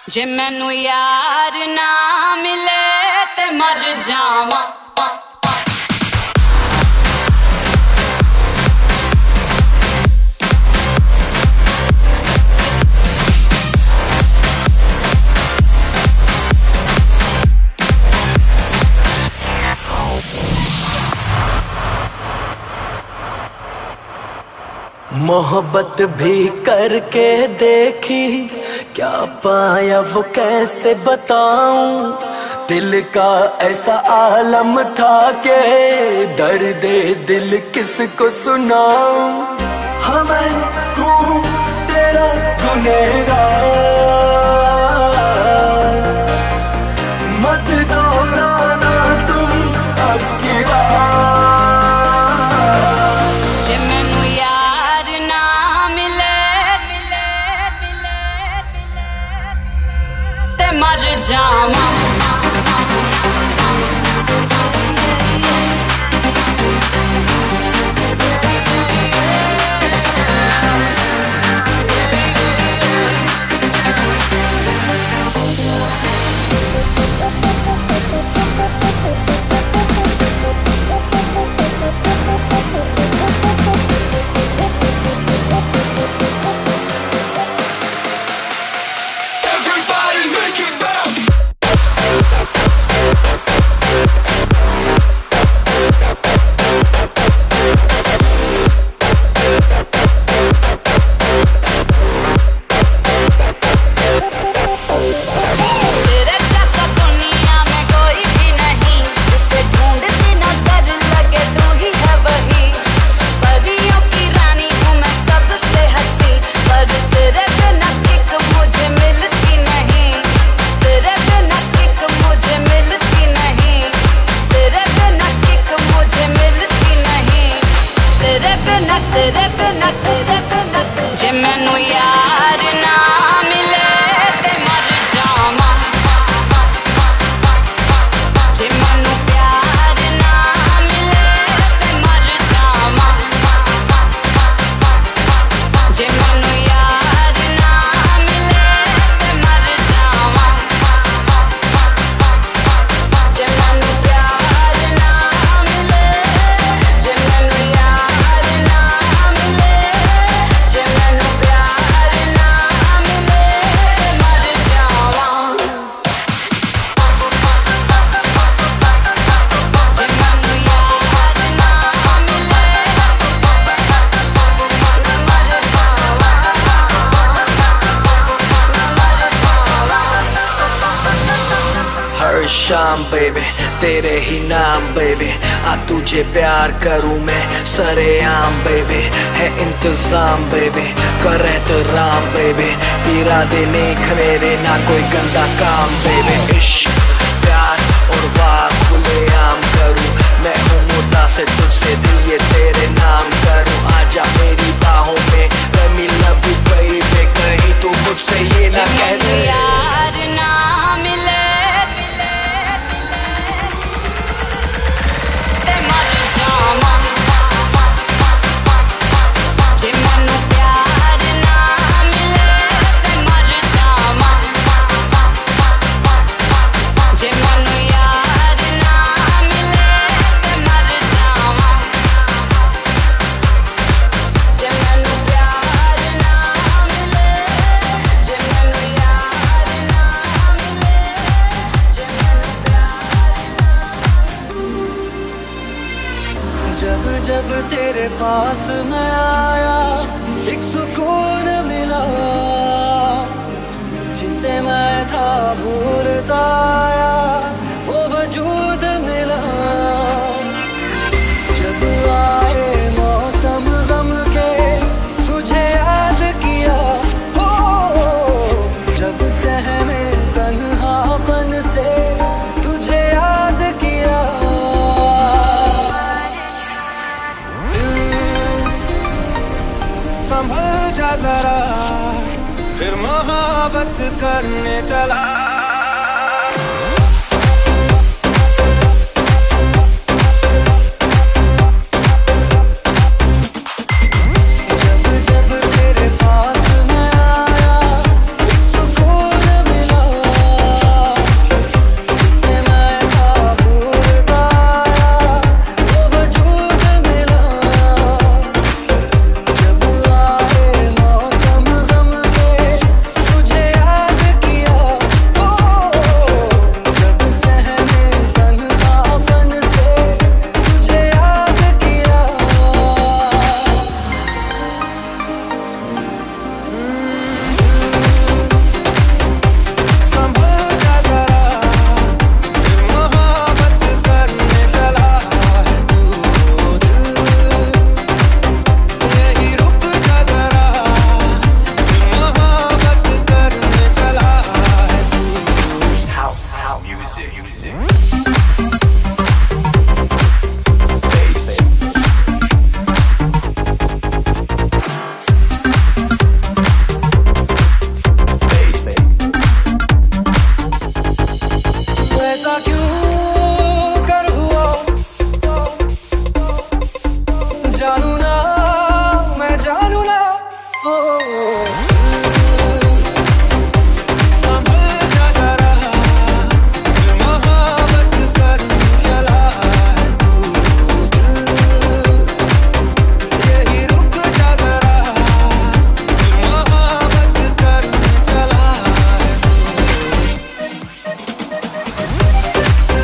जे मैनू यार ना मिले ते मर जावां। मोहब्बत भी करके देखी, क्या पाया वो कैसे बताऊं। दिल का ऐसा आलम था के दर्द दिल किसको सुनाऊं। हाँ मैं हूँ तेरा गुनहगार, मत दोहराना तुम अब की बात। मर जावां। जे मैनू यार ना मिले ते मर जावां। जे मैनू प्यार ना मिले ते मर जावां। जे मैनू यार ना मिले ते मर जावां। जे मैनू प्यार ना मिले, जे मैनू यार ना मिले, जे मैनू प्यार ना मिले मर जावां। जे मैनू यार ना मिले मर जावां। हर शाम बेबी तेरे ही नाम बेबी, आ तुझे प्यार करूं मैं सरेआम बेबी। है इंतजाम बेबी कर एहतराम बेबी, इरादे नेक मेरे ना कोई गंदा काम बेबी। इश्क प्यार और वाह खुलेआम करूं, मैं हूँ मुतासिर तुझसे दिल ये तेरे नाम करूं। आजा मेरी बाहों में let me love you baby, कहीं तू मुझसे ये ना कह दे यार ना मिले ते मर जावां। जे मैनू प्यार ना मिले ते मर जावां। जे मैनू यार ना मिले ते मर जावां। जे मैनू प्यार ना मिले, जे मैनू यार ना मिले, जे मैनू प्यार ना। जब जब तेरे पास मैं आया एक सुकून मिला, जिसे मैं था भूलता आया वो वजूद मिला। जब आए मौसम गम के तुझे याद किया, हो जब सहमे तन्हापन से तुझे याद किया। संभल जा जरा फिर मोहब्बत करने चला। जब जब तेरे पास मैं आया एक सुकून मिला, ऐसा क्यों कर हुआ, जानू ना मैं जानू ना, ओ संभल जा जरा, दिल मोहब्बत कर चला है तू, यही रुक जा जरा, दिल मोहब्बत कर चला है तू।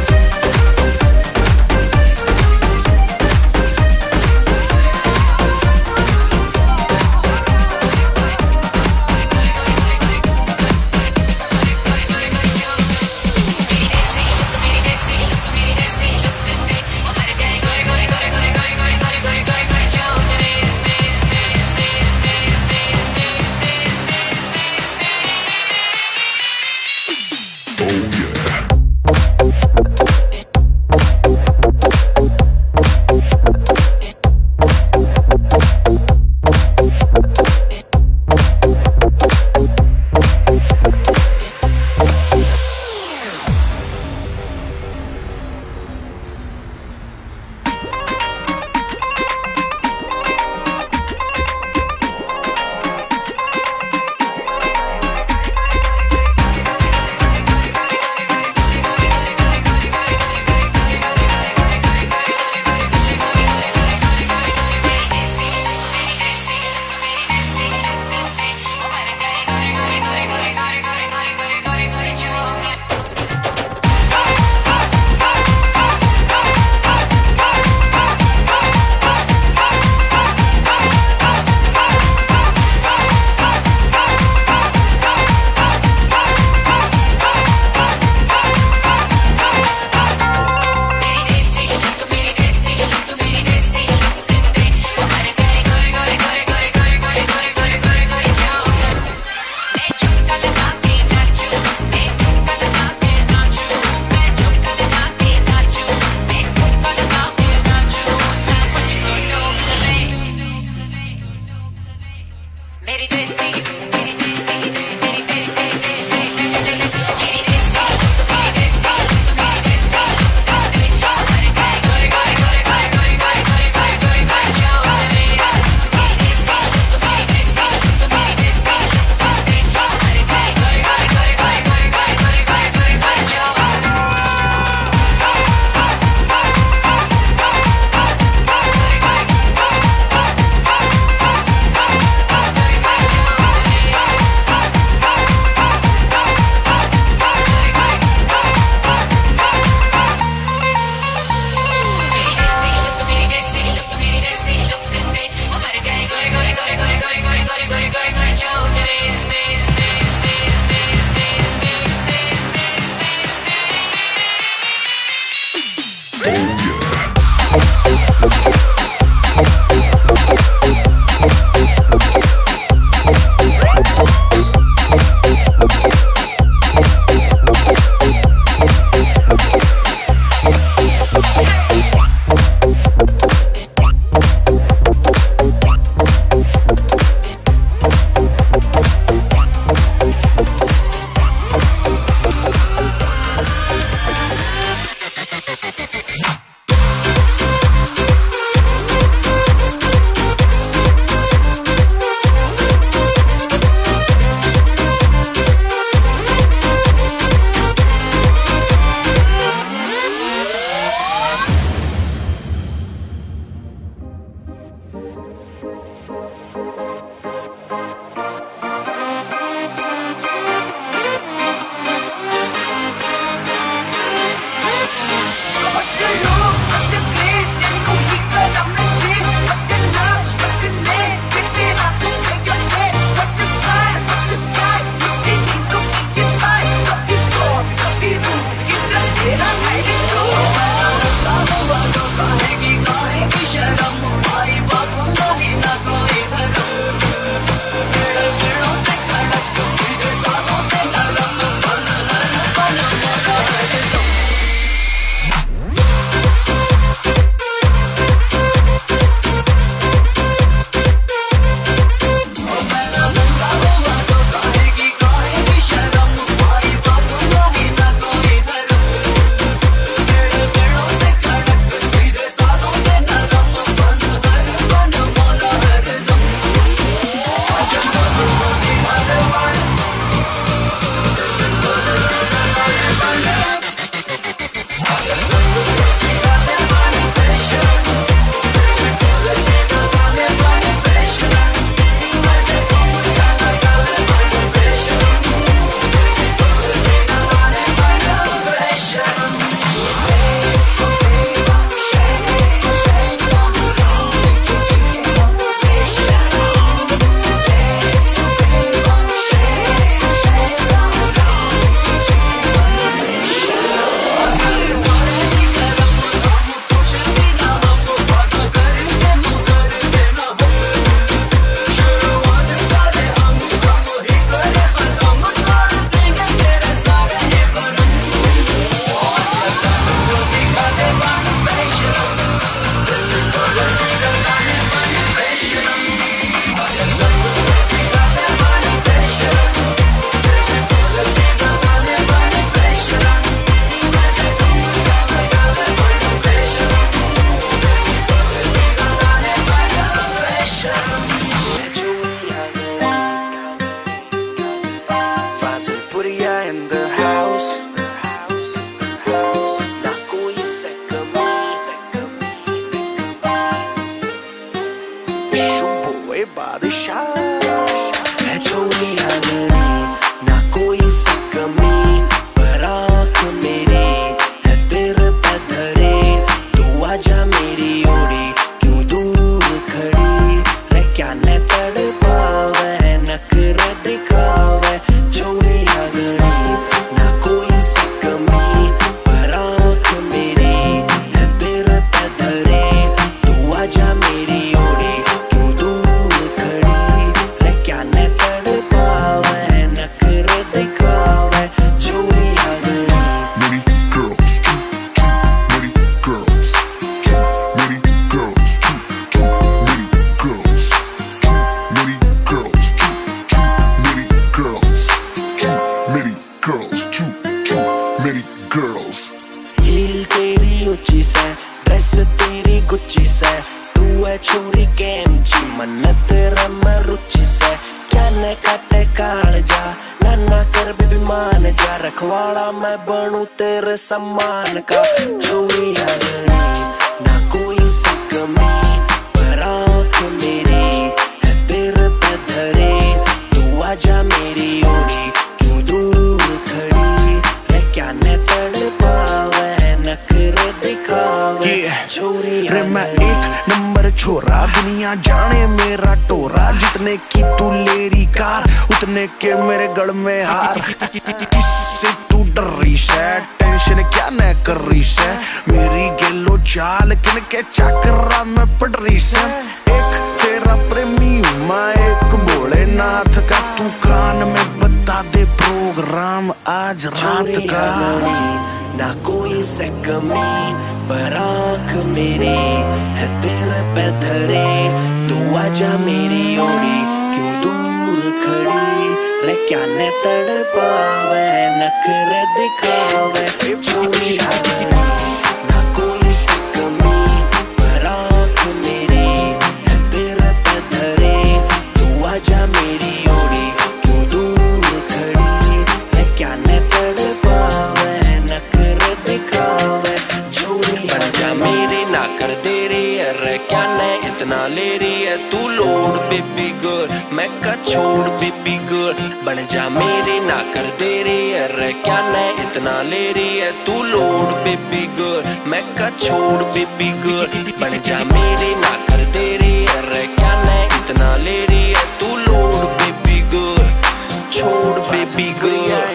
ऊंची से, ड्रेस तेरी गुच्ची से, तू है छोरी कैमची, मन तेरा मैं रुचि से। क्या न काटे काल जा, ना कर बेबी मान जा, रखवाड़ा मैं बनूं तेरे सम्मान का। चोरी लगनी ना कोई सी कमी, पर आँख मेरी है तेरे पे धरे, तू आजा मेरी ओरी क्यों दूर खड़ी रे, क्या न तड़ पावे नखरे दिखावे। चोरी रे मैं एक नंबर छोरा, दुनिया जाने मेरा टोरा, जितने की तू लेरी कार उतने के मेरे गढ़ में हार। किससे तू डर रही से, टेंशन क्या न कर रही से, मेरी गेलो चाल किन के चक्रा में पड़ रही से। एक तेरा प्रेमी हूँ मैं, एक भोलेनाथ का, तू कान में बता दे प्रोग्राम आज रात का। ना कोई से कमी, पर आँख मेरी है तेरे पे धरे, तू आजा मेरी ओरी क्यों दूर खड़ी रे, क्या न तड़ पावे नखरे दिखावे। चोरी ना कोई से कमी, पर आँख मेरी है तेरे पे धरे, तू आजा मेरी ओरी क्यों दूर खड़ी रे, क्या न तड़ पावे नखरे दिखावे। चोरी बन जा मेरी ना कर देरी, अरे क्या न इतना ले रही है तू लोड बेबी गर्ल, मैं का छोड़ बेबी गर्ल। बन जा मेरी ना कर देरी, अरे क्या न इतना ले रही है तू लोड बेबी गर्ल, मैं का छोड़ बेबी गर्ल। बन जा मेरी ना कर देरी, अरे क्या न इतना ले रही है तू लोड बेबी गर्ल, छोड़ बेबी गर्ल।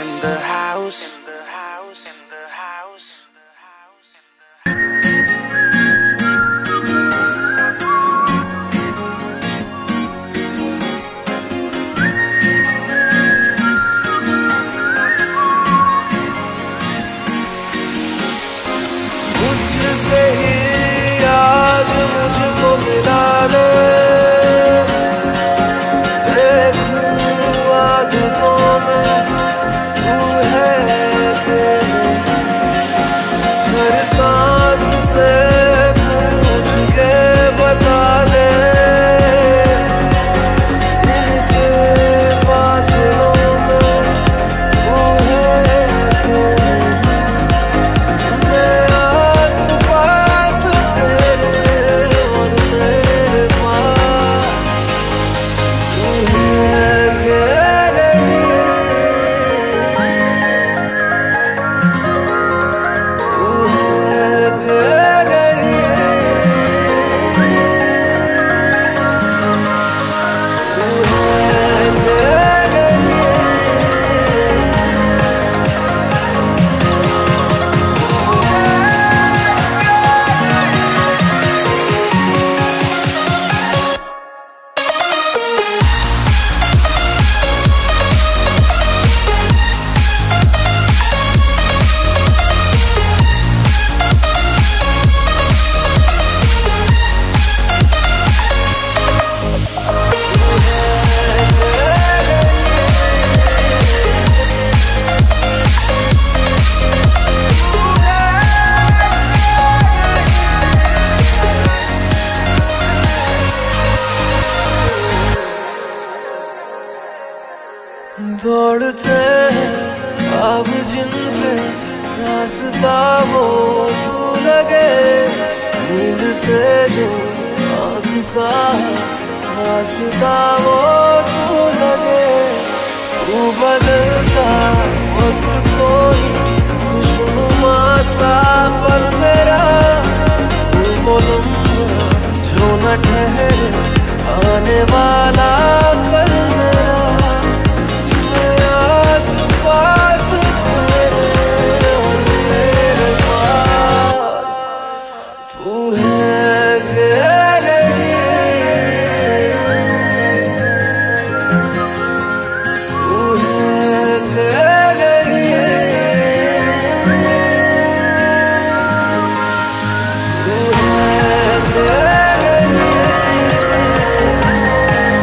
मुझसे ही आज मुझको मिला दे, देखूं आदतों में तू है कि नहीं, हर सांस से पूछ के बता दे, इनके फासलों में तू है कि नहीं, मैं आस-पास तेरे और मेरे पास तू है कि नहीं, तू है कि नहीं, तू है कि नहीं। दौड़ते हैं अब जिन पे रास्ता वो तू लगे, नींद से जो आँख का रास्ता वो तू लगे, तू बदलता वक्त कोई खुशनुमा सा पल मेरा, तू वो लम्हा जो न ठहरे आने वाला कल मेरा, आस-पास तेरे और मेरे पास तू है कि नहीं, तू है कि नहीं, तू है कि नहीं।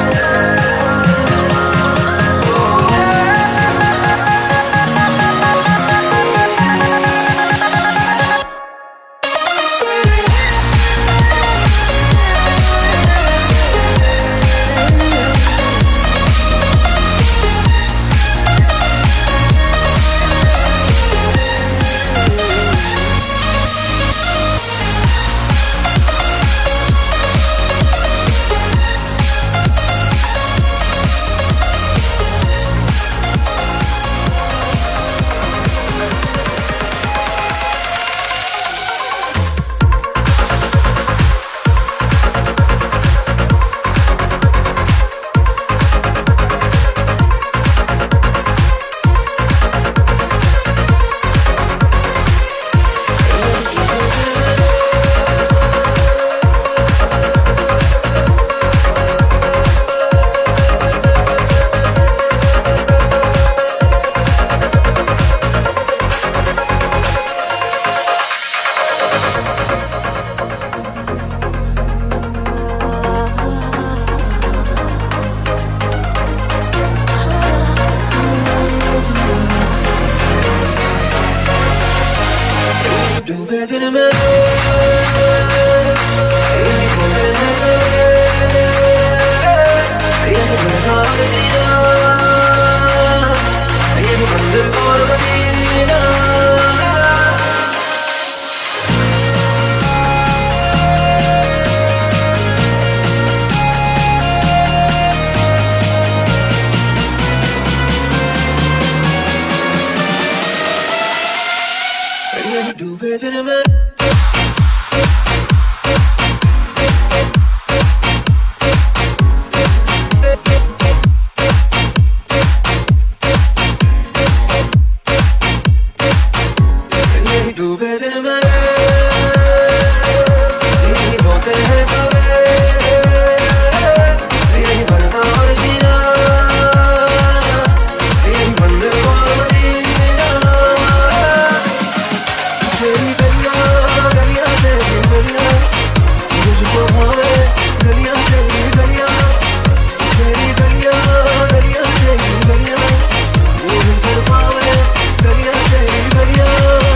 डूबे दिन में यही बोले हैं सवेरे, यही बेकार जीना, यही मंदिर और मदीना। डूबे दिन में डूबे दिन में यही होते हैं सवेरे, यही मरना और जीना, यही मंदिर और मदीना। तेरी गलियां गलियां तेरी गलियां मुझको भावे, गलियां तेरी गलियां, तेरी गलियां गलियां तेरी गलियां मुझे कर पावे, गलियां तेरी गलियां।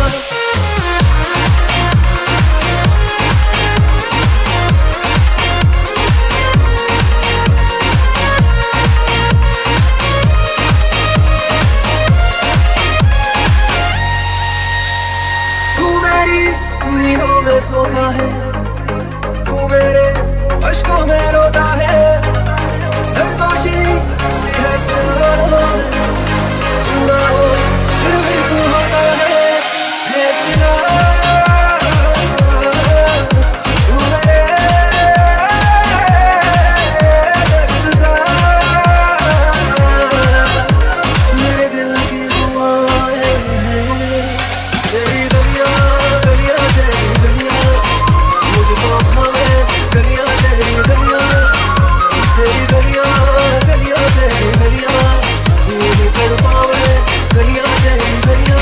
नींदों में सोता है तू, मेरे अश्कों में रोता है, सरगोशी सी है तू ना हो फिर भी तू होता है सिला, तू मेरे दर्द का, मेरे दिल की दुआएं हैं तेरी गलियां गलियां तेरी गलियां मुझको भावे, गलियां तेरी गलियां, तेरी गलियां गलियां तेरी गलियां मुझे कर पावे, गलियां तेरी गलियां।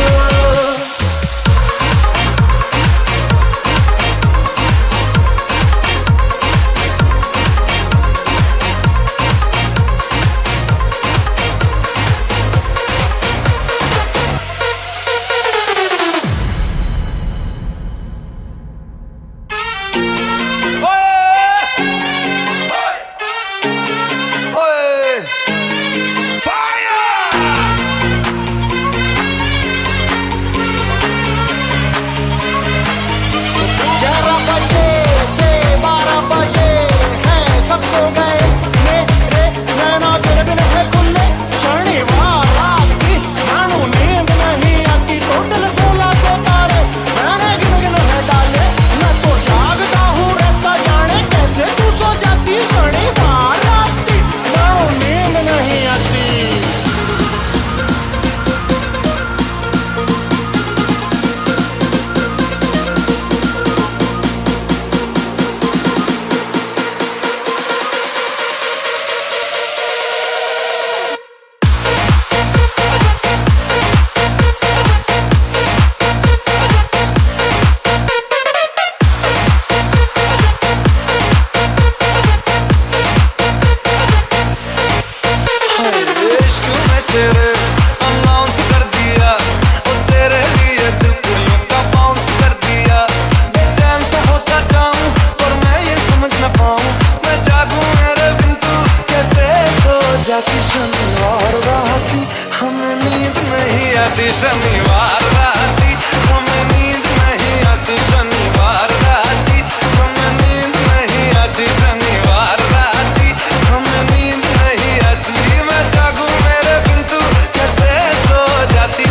शनिवार राती हमें नींद नहीं आती, शनिवार राती हमें नींद नहीं आती, शनिवार राती हमें नींद नहीं आती, शनिवार राती हमें नींद नहीं आती। मैं जागूं मेरे बिन तू कैसे सो जाती,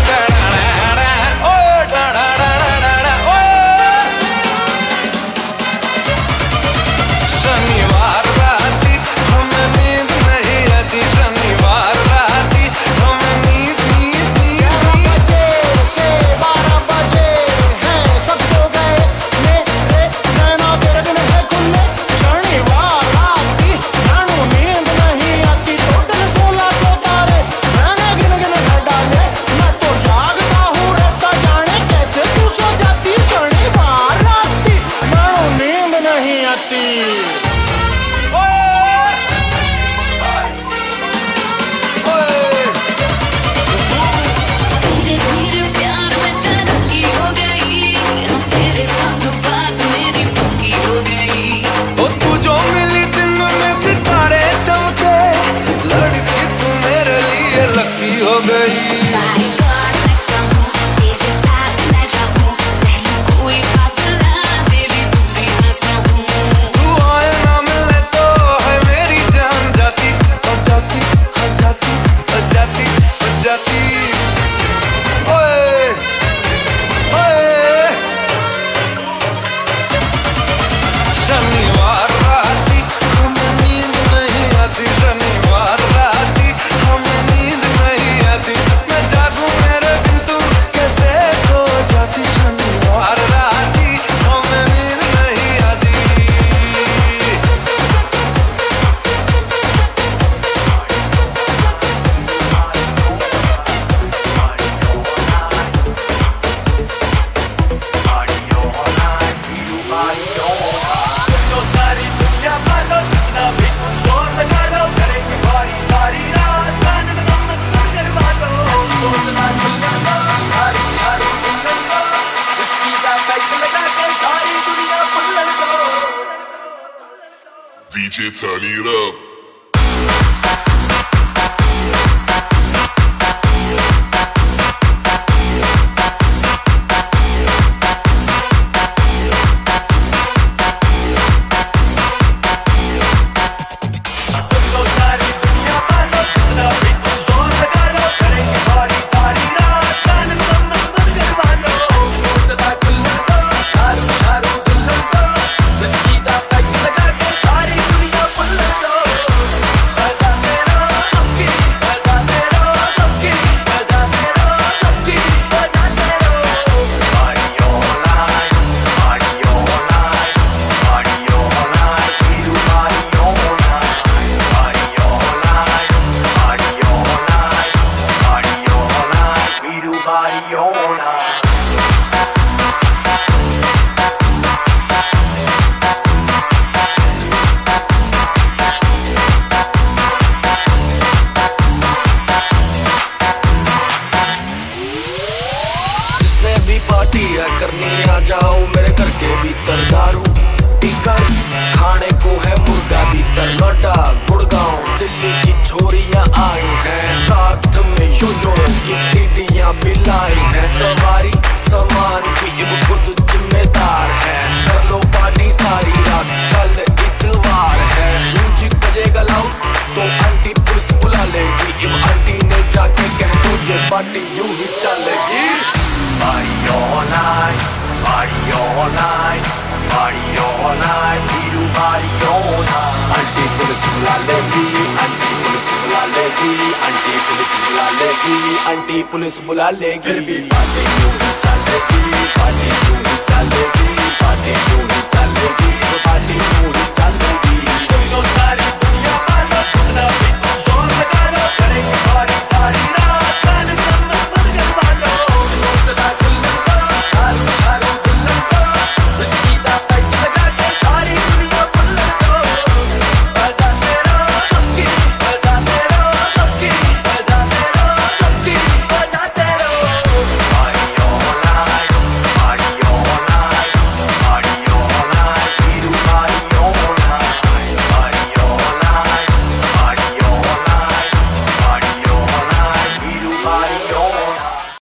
ओ शनिवार राती हमें नींद नहीं आती, शनिवार राती हमें नींद नींद नींद। 11 बजे से 12 बजे हैं सब सो गए, मेरे नैना तेरे बिन है खुले, शनिवार राती नानू नींद नहीं आती, टोटल 1600 तारे मैंने गिन गिन है डाले, मैं तो जागता हूँ रहता जाने कैसे तू सो जाती, शनिवार राती नानू नींद नहीं आती। धीरे धीरे प्यार में तरक्की हो गई, हम DJ, turn it up. Party है करनी आ जाओ मेरे घर के भीतर दारू टिकर खाने को है मुर्गा भीतर लौटा गुड़गांव दिल्ली की छोरियां आई हैं साथ में यो की सीढ़ियां भी लाई हैं सवारी सामान की अब खुद जिम्मेदार है कर लो पार्टी सारी रात कल इतवार है म्यूजिक बजेगा लाउड तो आंटी पुलिस बुला लेगी अब आंटी ने जाके कह दो ये पार्टी यूं ही चलेगी Party all night, party all night, party all night, we do party all night. Aunty police बुला लेगी, आंटी पुलिस बुला लेगी, आंटी पुलिस बुला लेगी, आंटी पुलिस बुला लेगी। फिर भी पार्टी यूं ही चलेगी, पार्टी